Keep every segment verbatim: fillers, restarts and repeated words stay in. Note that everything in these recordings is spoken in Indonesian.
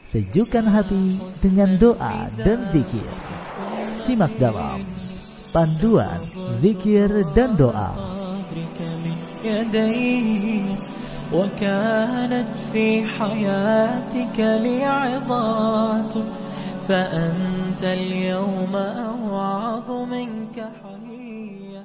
Sejukkan hati dengan doa dan zikir. Simak dalam Panduan Zikir dan Doa. وكانت في حياتك لعظات فأنت اليوم أوعظ منك حيا.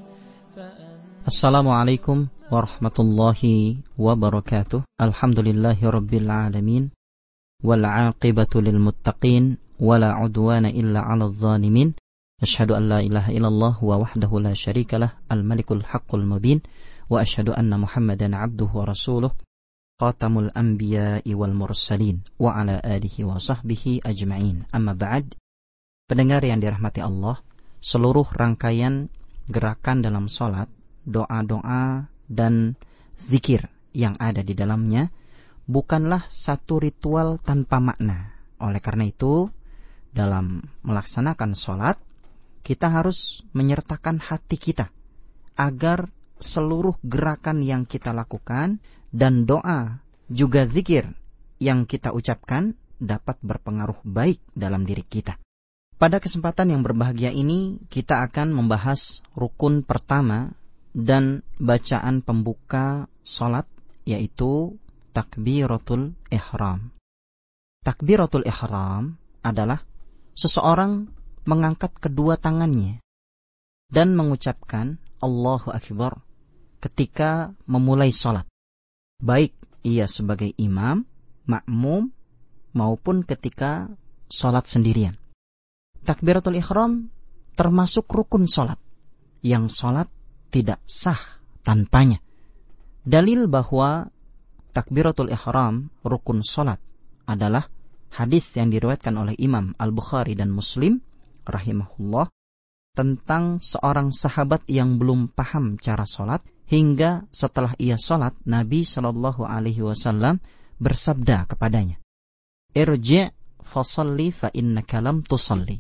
Assalamualaikum warahmatullahi wabarakatuh. Alhamdulillahi rabbil alamin. Wal aqibatu lil muttaqin wala udwana illa 'alal zalimin. Asyhadu an la ilaha illallah wa wahdahu la syarikalah al malikul haqqul mubin. Wa asyhadu anna Muhammadan abduhu wa rasuluh khatamul anbiya'i wal mursalin wa ala alihi wa sahbihi ajma'in. Amma ba'd. Pendengar yang dirahmati Allah, seluruh rangkaian gerakan dalam salat, doa-doa dan zikir yang ada di dalamnya bukanlah satu ritual tanpa makna. Oleh karena itu, dalam melaksanakan salat, kita harus menyertakan hati kita agar seluruh gerakan yang kita lakukan dan doa juga zikir yang kita ucapkan dapat berpengaruh baik dalam diri kita. Pada kesempatan yang berbahagia ini kita akan membahas rukun pertama dan bacaan pembuka salat, yaitu takbiratul ihram. Takbiratul ihram adalah seseorang mengangkat kedua tangannya dan mengucapkan Allahu Akbar ketika memulai salat, baik ia sebagai imam, makmum, maupun ketika salat sendirian. Takbiratul ihram termasuk rukun salat yang salat tidak sah tanpanya. Dalil bahwa takbiratul ihram rukun salat adalah hadis yang diriwayatkan oleh Imam Al-Bukhari dan Muslim rahimahullah tentang seorang sahabat yang belum paham cara salat, hingga setelah ia salat Nabi sallallahu alaihi wasallam bersabda kepadanya, "Irji' fasalli fa innaka lam tusalli."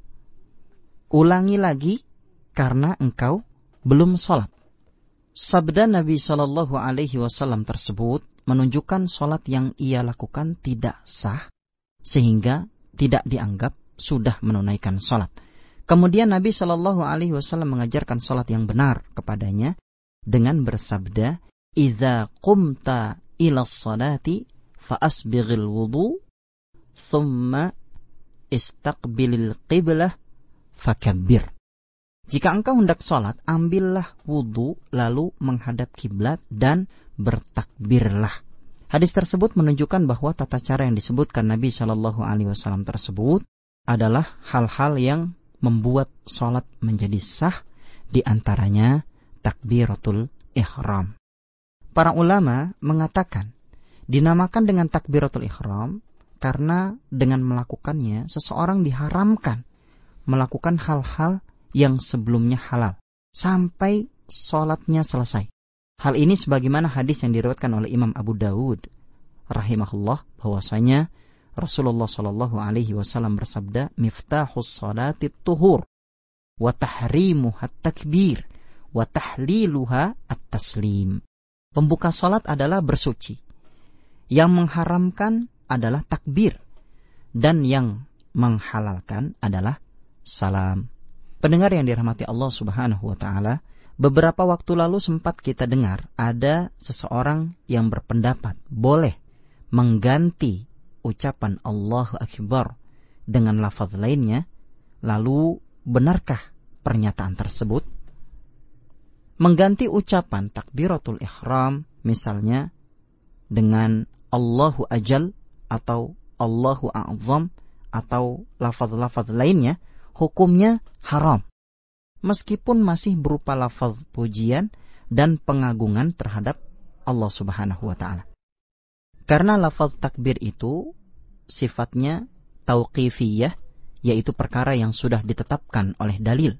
Ulangi lagi karena engkau belum salat. Sabda Nabi sallallahu alaihi wasallam tersebut menunjukkan salat yang ia lakukan tidak sah sehingga tidak dianggap sudah menunaikan salat. Kemudian Nabi sallallahu alaihi wasallam mengajarkan salat yang benar kepadanya dengan bersabda, "Idza qumta ila sholati fa asbighil wudu, thumma istaqbilil qiblah fakabbir." Jika engkau hendak salat, ambillah wudu lalu menghadap kiblat dan bertakbirlah. Hadis tersebut menunjukkan bahwa tata cara yang disebutkan Nabi sallallahu alaihi wasallam tersebut adalah hal-hal yang membuat salat menjadi sah, di antaranya takbiratul ihram. Para ulama mengatakan dinamakan dengan takbiratul ihram karena dengan melakukannya seseorang diharamkan melakukan hal-hal yang sebelumnya halal sampai salatnya selesai. Hal ini sebagaimana hadis yang diriwayatkan oleh Imam Abu Dawud rahimahullah bahwasanya Rasulullah sallallahu alaihi wasallam bersabda, "Miftahus salati tuhur wa tahrimuha takbir wa tahliluha at-taslim." Pembuka salat adalah bersuci. Yang mengharamkan adalah takbir dan yang menghalalkan adalah salam. Pendengar yang dirahmati Allah Subhanahu wa taala, beberapa waktu lalu sempat kita dengar ada seseorang yang berpendapat boleh mengganti ucapan Allahu Akbar dengan lafaz lainnya. Lalu benarkah pernyataan tersebut? Mengganti ucapan takbiratul ihram misalnya dengan Allahu Ajal atau Allahu A'zam atau lafaz-lafaz lainnya, hukumnya haram meskipun masih berupa lafaz pujian dan pengagungan terhadap Allah Subhanahu wa taala. Karena lafaz takbir itu sifatnya tauqifiyah, yaitu perkara yang sudah ditetapkan oleh dalil.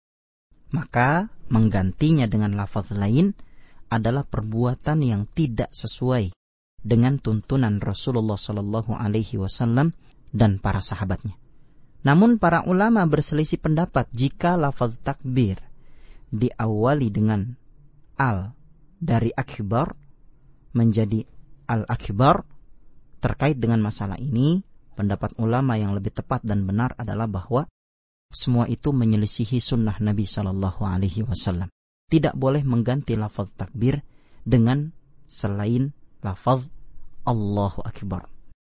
Maka menggantinya dengan lafaz lain adalah perbuatan yang tidak sesuai dengan tuntunan Rasulullah sallallahu alaihi wasallam dan para sahabatnya. Namun para ulama berselisih pendapat jika lafaz takbir diawali dengan al dari akbar menjadi al-akbar. Terkait dengan masalah ini, pendapat ulama yang lebih tepat dan benar adalah bahwa semua itu menyelisihi sunnah Nabi Shallallahu Alaihi Wasallam. Tidak boleh mengganti lafaz takbir dengan selain lafaz Allahu Akbar.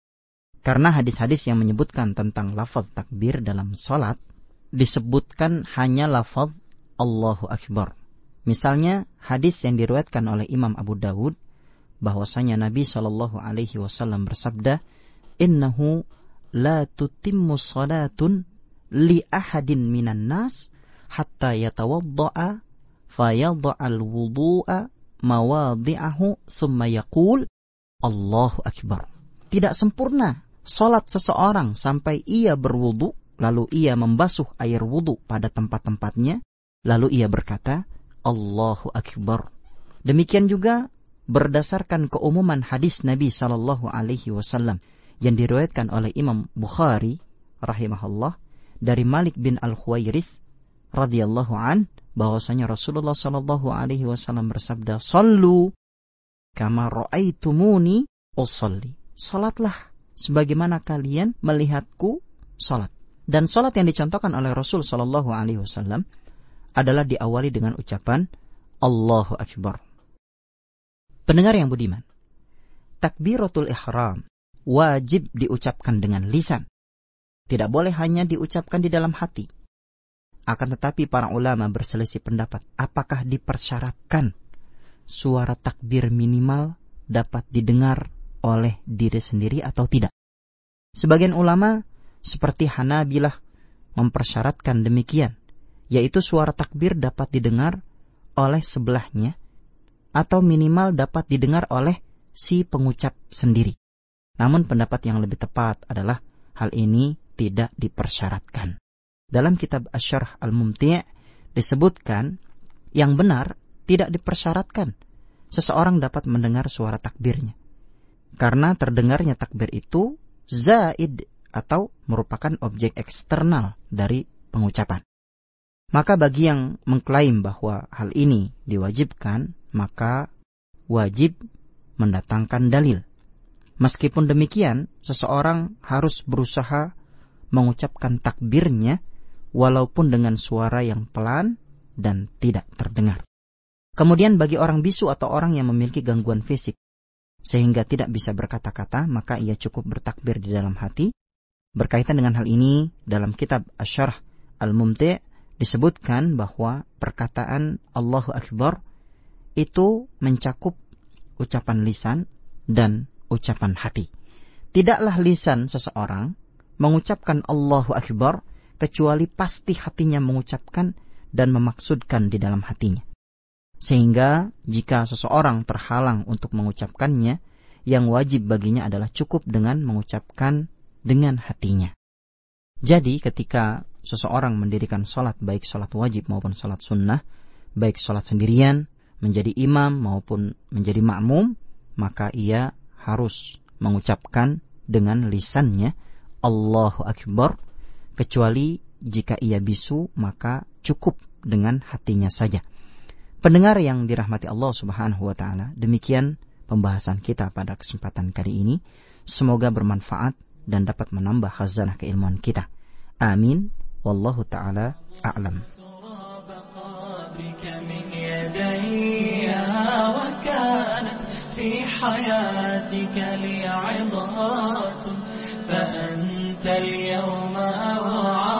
Karena hadis-hadis yang menyebutkan tentang lafaz takbir dalam salat disebutkan hanya lafaz Allahu Akbar. Misalnya hadis yang diriwayatkan oleh Imam Abu Dawud bahwasanya Nabi Shallallahu Alaihi Wasallam bersabda, "Innahu la tutimmu salatun li ahadin minan nas hatta yatawadda'a fayadha'al wudu'a mawadhi'ahu thumma yaqul Allahu Akbar." Tidak sempurna salat seseorang sampai ia berwudu, lalu ia membasuh air wudu pada tempat-tempatnya, lalu ia berkata Allahu Akbar. Demikian juga berdasarkan keumuman hadis Nabi sallallahu alaihi wasallam yang diriwayatkan oleh Imam Bukhari rahimahullah dari Malik bin Al-Khuwairis radhiyallahu an, bahwasanya Rasulullah sallallahu alaihi wasallam bersabda, "Shallu kama ra'aitumuni usalli." Salatlah sebagaimana kalian melihatku salat. Dan salat yang dicontohkan oleh Rasul sallallahu alaihi wasallam adalah diawali dengan ucapan Allahu Akbar. Pendengar yang budiman, takbiratul ihram wajib diucapkan dengan lisan. Tidak boleh hanya diucapkan di dalam hati. Akan tetapi para ulama berselisih pendapat apakah dipersyaratkan suara takbir minimal dapat didengar oleh diri sendiri atau tidak. Sebagian ulama seperti Hanabilah mempersyaratkan demikian, yaitu suara takbir dapat didengar oleh sebelahnya atau minimal dapat didengar oleh si pengucap sendiri. Namun pendapat yang lebih tepat adalah hal ini tidak dipersyaratkan. Dalam kitab Asy-Syarh Al-Mumti' disebutkan yang benar tidak dipersyaratkan seseorang dapat mendengar suara takbirnya. Karena terdengarnya takbir itu zaid atau merupakan objek eksternal dari pengucapan. Maka bagi yang mengklaim bahwa hal ini diwajibkan, maka wajib mendatangkan dalil. Meskipun demikian, seseorang harus berusaha mengucapkan takbirnya walaupun dengan suara yang pelan dan tidak terdengar. Kemudian bagi orang bisu atau orang yang memiliki gangguan fisik sehingga tidak bisa berkata-kata, maka ia cukup bertakbir di dalam hati. Berkaitan dengan hal ini, dalam kitab Asy-Syarh Al-Mumti' disebutkan bahwa perkataan Allahu Akbar itu mencakup ucapan lisan dan ucapan hati. Tidaklah lisan seseorang mengucapkan Allahu Akbar kecuali pasti hatinya mengucapkan dan memaksudkan di dalam hatinya. Sehingga jika seseorang terhalang untuk mengucapkannya, yang wajib baginya adalah cukup dengan mengucapkan dengan hatinya. Jadi ketika seseorang mendirikan salat, baik salat wajib maupun salat sunnah, baik salat sendirian, menjadi imam maupun menjadi makmum, maka ia harus mengucapkan dengan lisannya Allahu Akbar, kecuali jika ia bisu maka cukup dengan hatinya saja. Pendengar yang dirahmati Allah Subhanahu wa taala, demikian pembahasan kita pada kesempatan kali ini. Semoga bermanfaat dan dapat menambah khazanah keilmuan kita. Amin. Wallahu taala a'lam. في حياتك لي عظات فأنت اليوم أوعى